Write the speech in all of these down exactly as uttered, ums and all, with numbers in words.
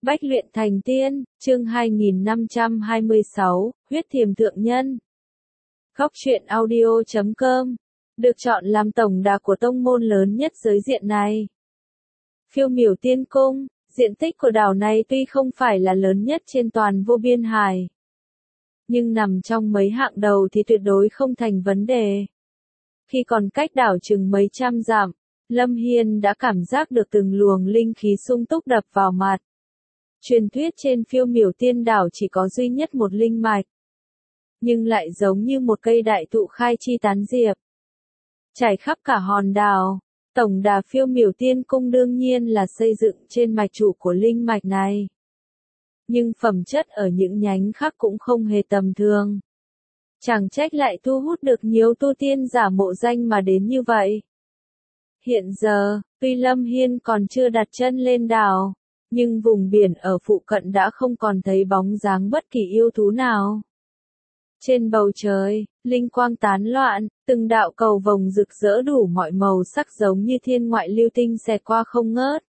Bách luyện thành tiên, chương hai nghìn năm trăm hai mươi sáu, huyết thiềm thượng nhân. Góc truyện audio chấm com được chọn làm tổng đà của tông môn lớn nhất giới diện này. Phiêu miểu tiên cung, diện tích của đảo này tuy không phải là lớn nhất trên toàn vô biên hải, nhưng nằm trong mấy hạng đầu thì tuyệt đối không thành vấn đề. Khi còn cách đảo chừng mấy trăm dặm, Lâm Hiên đã cảm giác được từng luồng linh khí sung túc đập vào mặt. Truyền thuyết trên phiêu miểu tiên đảo chỉ có duy nhất một linh mạch, nhưng lại giống như một cây đại thụ khai chi tán diệp, trải khắp cả hòn đảo. Tổng đà phiêu miểu tiên cung đương nhiên là xây dựng trên mạch chủ của linh mạch này, nhưng phẩm chất ở những nhánh khác cũng không hề tầm thường. Chẳng trách lại thu hút được nhiều tu tiên giả mộ danh mà đến như vậy. Hiện giờ, tuy Lâm Hiên còn chưa đặt chân lên đảo, nhưng vùng biển ở phụ cận đã không còn thấy bóng dáng bất kỳ yêu thú nào. Trên bầu trời, linh quang tán loạn, từng đạo cầu vồng rực rỡ đủ mọi màu sắc giống như thiên ngoại lưu tinh xẹt qua không ngớt.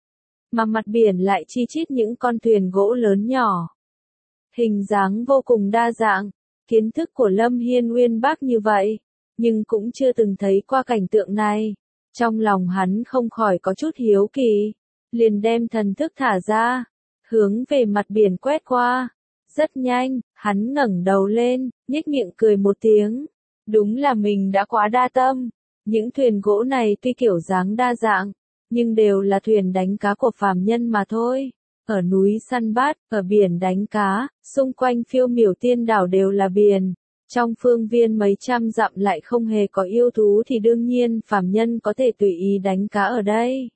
Mà mặt biển lại chi chít những con thuyền gỗ lớn nhỏ. Hình dáng vô cùng đa dạng, kiến thức của Lâm Hiên uyên bác như vậy, nhưng cũng chưa từng thấy qua cảnh tượng này. Trong lòng hắn không khỏi có chút hiếu kỳ, liền đem thần thức thả ra, hướng về mặt biển quét qua. Rất nhanh, hắn ngẩng đầu lên, nhếch miệng cười một tiếng. Đúng là mình đã quá đa tâm. Những thuyền gỗ này tuy kiểu dáng đa dạng, nhưng đều là thuyền đánh cá của phàm nhân mà thôi. Ở núi săn bát, ở biển đánh cá, xung quanh phiêu miểu tiên đảo đều là biển. Trong phương viên mấy trăm dặm lại không hề có yêu thú thì đương nhiên phàm nhân có thể tùy ý đánh cá ở đây.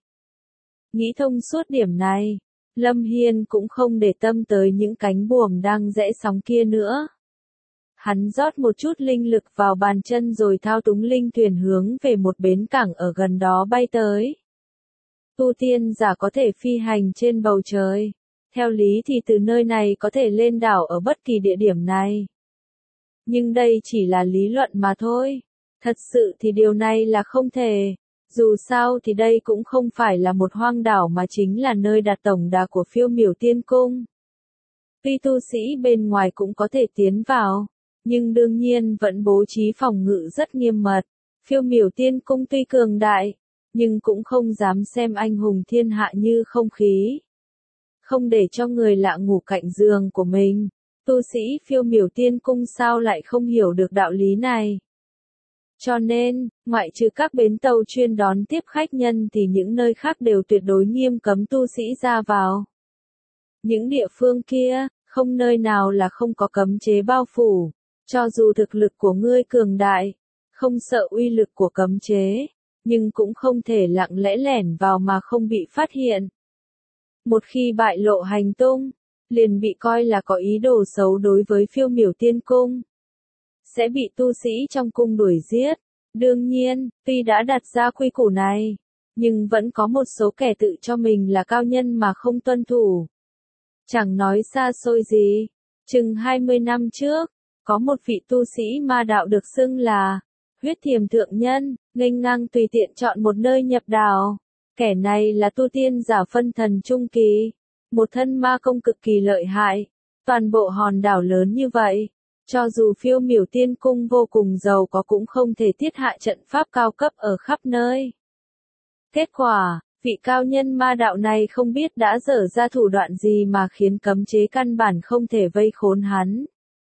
Nghĩ thông suốt điểm này, Lâm Hiên cũng không để tâm tới những cánh buồm đang rẽ sóng kia nữa. Hắn rót một chút linh lực vào bàn chân rồi thao túng linh thuyền hướng về một bến cảng ở gần đó bay tới. Tu tiên giả có thể phi hành trên bầu trời. Theo lý thì từ nơi này có thể lên đảo ở bất kỳ địa điểm này. Nhưng đây chỉ là lý luận mà thôi. Thật sự thì điều này là không thể. Dù sao thì đây cũng không phải là một hoang đảo mà chính là nơi đặt tổng đà của phiêu miểu tiên cung. Tuy tu sĩ bên ngoài cũng có thể tiến vào, nhưng đương nhiên vẫn bố trí phòng ngự rất nghiêm mật. Phiêu miểu tiên cung tuy cường đại, nhưng cũng không dám xem anh hùng thiên hạ như không khí. Không để cho người lạ ngủ cạnh giường của mình, tu sĩ phiêu miểu tiên cung sao lại không hiểu được đạo lý này. Cho nên, ngoại trừ các bến tàu chuyên đón tiếp khách nhân thì những nơi khác đều tuyệt đối nghiêm cấm tu sĩ ra vào. Những địa phương kia, không nơi nào là không có cấm chế bao phủ. Cho dù thực lực của ngươi cường đại, không sợ uy lực của cấm chế, nhưng cũng không thể lặng lẽ lẻn vào mà không bị phát hiện. Một khi bại lộ hành tung, liền bị coi là có ý đồ xấu đối với phiêu miểu tiên cung. Sẽ bị tu sĩ trong cung đuổi giết. Đương nhiên, tuy đã đặt ra quy củ này, nhưng vẫn có một số kẻ tự cho mình là cao nhân mà không tuân thủ. Chẳng nói xa xôi gì, chừng hai mươi năm trước, có một vị tu sĩ ma đạo được xưng là huyết thiềm thượng nhân, nghênh ngang tùy tiện chọn một nơi nhập đảo. Kẻ này là tu tiên giả phân thần trung kỳ, một thân ma công cực kỳ lợi hại. Toàn bộ hòn đảo lớn như vậy, cho dù phiêu miểu tiên cung vô cùng giàu có cũng không thể thiết hạ trận pháp cao cấp ở khắp nơi. Kết quả, vị cao nhân ma đạo này không biết đã dở ra thủ đoạn gì mà khiến cấm chế căn bản không thể vây khốn hắn.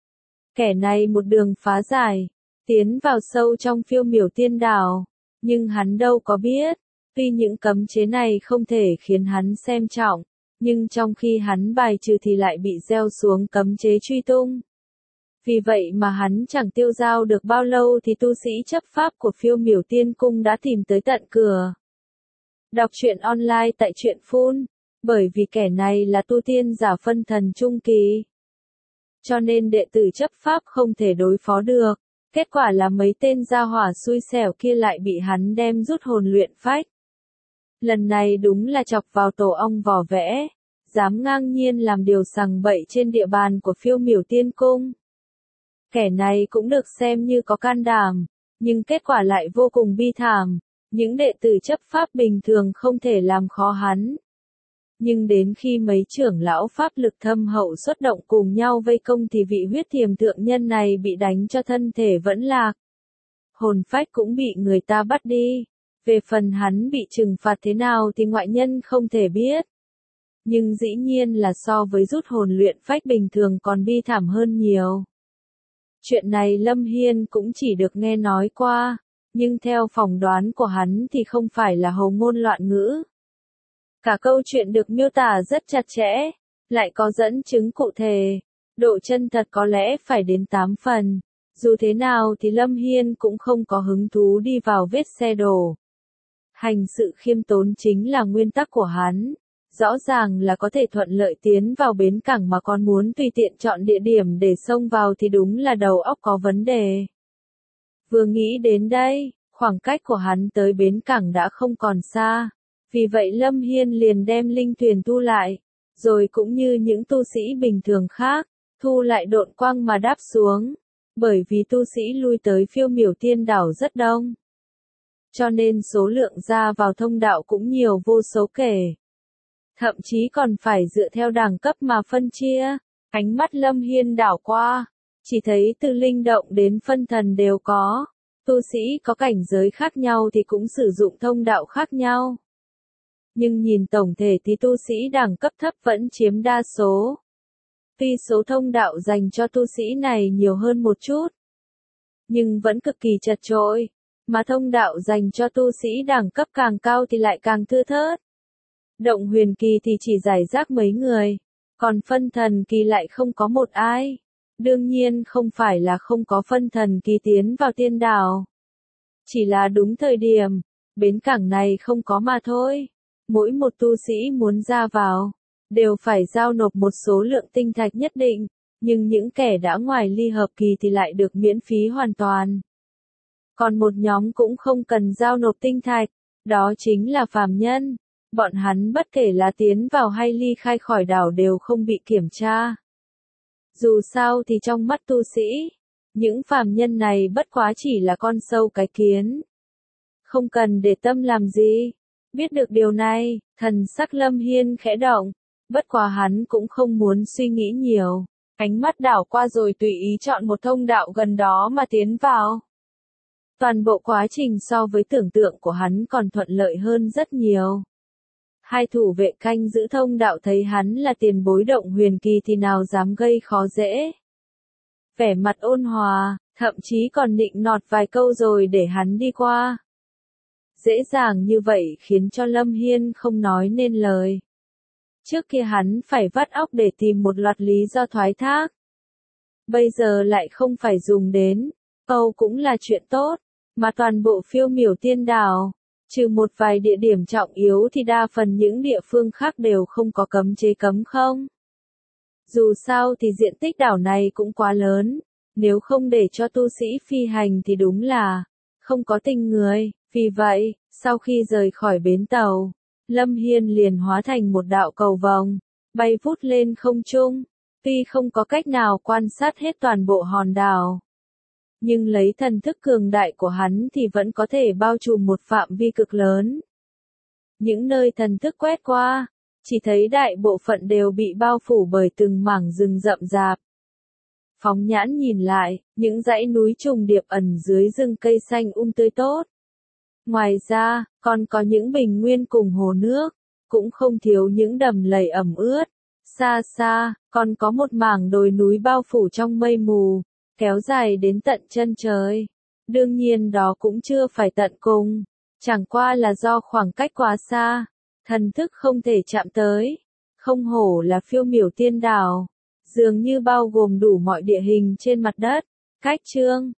Kẻ này một đường phá giải, tiến vào sâu trong phiêu miểu tiên đảo, nhưng hắn đâu có biết, tuy những cấm chế này không thể khiến hắn xem trọng, nhưng trong khi hắn bài trừ thì lại bị gieo xuống cấm chế truy tung. Vì vậy mà hắn chẳng tiêu dao được bao lâu thì tu sĩ chấp pháp của phiêu miểu tiên cung đã tìm tới tận cửa. Đọc truyện online tại truyện phun, bởi vì kẻ này là tu tiên giả phân thần trung kỳ. Cho nên đệ tử chấp pháp không thể đối phó được. Kết quả là mấy tên gia hỏa xui xẻo kia lại bị hắn đem rút hồn luyện phách. Lần này đúng là chọc vào tổ ong vỏ vẽ, dám ngang nhiên làm điều sằng bậy trên địa bàn của phiêu miểu tiên cung. Kẻ này cũng được xem như có can đảm, nhưng kết quả lại vô cùng bi thảm. Những đệ tử chấp pháp bình thường không thể làm khó hắn. Nhưng đến khi mấy trưởng lão pháp lực thâm hậu xuất động cùng nhau vây công thì vị huyết thiềm thượng nhân này bị đánh cho thân thể vẫn lạc. Hồn phách cũng bị người ta bắt đi. Về phần hắn bị trừng phạt thế nào thì ngoại nhân không thể biết. Nhưng dĩ nhiên là so với rút hồn luyện phách bình thường còn bi thảm hơn nhiều. Chuyện này Lâm Hiên cũng chỉ được nghe nói qua, nhưng theo phỏng đoán của hắn thì không phải là hầu ngôn loạn ngữ. Cả câu chuyện được miêu tả rất chặt chẽ, lại có dẫn chứng cụ thể, độ chân thật có lẽ phải đến tám phần. Dù thế nào thì Lâm Hiên cũng không có hứng thú đi vào vết xe đổ. Hành sự khiêm tốn chính là nguyên tắc của hắn. Rõ ràng là có thể thuận lợi tiến vào bến cảng mà còn muốn tùy tiện chọn địa điểm để xông vào thì đúng là đầu óc có vấn đề. Vừa nghĩ đến đây, khoảng cách của hắn tới bến cảng đã không còn xa. Vì vậy Lâm Hiên liền đem linh thuyền thu lại, rồi cũng như những tu sĩ bình thường khác, thu lại độn quang mà đáp xuống. Bởi vì tu sĩ lui tới Phiêu Miểu Tiên Đảo rất đông, cho nên số lượng ra vào thông đạo cũng nhiều vô số kể. Thậm chí còn phải dựa theo đẳng cấp mà phân chia. Ánh mắt Lâm Hiên đảo qua, chỉ thấy từ linh động đến phân thần đều có. Tu sĩ có cảnh giới khác nhau thì cũng sử dụng thông đạo khác nhau. Nhưng nhìn tổng thể thì tu sĩ đẳng cấp thấp vẫn chiếm đa số. Tuy số thông đạo dành cho tu sĩ này nhiều hơn một chút, nhưng vẫn cực kỳ chật chội, mà thông đạo dành cho tu sĩ đẳng cấp càng cao thì lại càng thưa thớt. Động huyền kỳ thì chỉ giải rác mấy người, còn phân thần kỳ lại không có một ai. Đương nhiên không phải là không có phân thần kỳ tiến vào tiên đảo. Chỉ là đúng thời điểm, bến cảng này không có mà thôi. Mỗi một tu sĩ muốn ra vào, đều phải giao nộp một số lượng tinh thạch nhất định, nhưng những kẻ đã ngoài ly hợp kỳ thì lại được miễn phí hoàn toàn. Còn một nhóm cũng không cần giao nộp tinh thạch, đó chính là phàm nhân. Bọn hắn bất kể là tiến vào hay ly khai khỏi đảo đều không bị kiểm tra. Dù sao thì trong mắt tu sĩ, những phàm nhân này bất quá chỉ là con sâu cái kiến. Không cần để tâm làm gì. Biết được điều này, thần sắc Lâm Hiên khẽ động, bất quá hắn cũng không muốn suy nghĩ nhiều. Ánh mắt đảo qua rồi tùy ý chọn một thông đạo gần đó mà tiến vào. Toàn bộ quá trình so với tưởng tượng của hắn còn thuận lợi hơn rất nhiều. Hai thủ vệ canh giữ thông đạo thấy hắn là tiền bối động huyền kỳ thì nào dám gây khó dễ. Vẻ mặt ôn hòa, thậm chí còn nịnh nọt vài câu rồi để hắn đi qua. Dễ dàng như vậy khiến cho Lâm Hiên không nói nên lời. Trước kia hắn phải vắt óc để tìm một loạt lý do thoái thác. Bây giờ lại không phải dùng đến, Âu cũng là chuyện tốt, mà toàn bộ Phiêu Miểu Tiên Đảo, trừ một vài địa điểm trọng yếu thì đa phần những địa phương khác đều không có cấm chế cấm không. Dù sao thì diện tích đảo này cũng quá lớn, nếu không để cho tu sĩ phi hành thì đúng là không có tình người. Vì vậy, sau khi rời khỏi bến tàu, Lâm Hiên liền hóa thành một đạo cầu vồng, bay vút lên không trung. Tuy không có cách nào quan sát hết toàn bộ hòn đảo, nhưng lấy thần thức cường đại của hắn thì vẫn có thể bao trùm một phạm vi cực lớn. Những nơi thần thức quét qua, chỉ thấy đại bộ phận đều bị bao phủ bởi từng mảng rừng rậm rạp. Phóng nhãn nhìn lại, những dãy núi trùng điệp ẩn dưới rừng cây xanh um tươi tốt. Ngoài ra, còn có những bình nguyên cùng hồ nước, cũng không thiếu những đầm lầy ẩm ướt. Xa xa, còn có một mảng đồi núi bao phủ trong mây mù, kéo dài đến tận chân trời. Đương nhiên đó cũng chưa phải tận cùng, chẳng qua là do khoảng cách quá xa, thần thức không thể chạm tới. Không hổ là Phiêu Miểu Tiên Đảo, dường như bao gồm đủ mọi địa hình trên mặt đất. Cách chương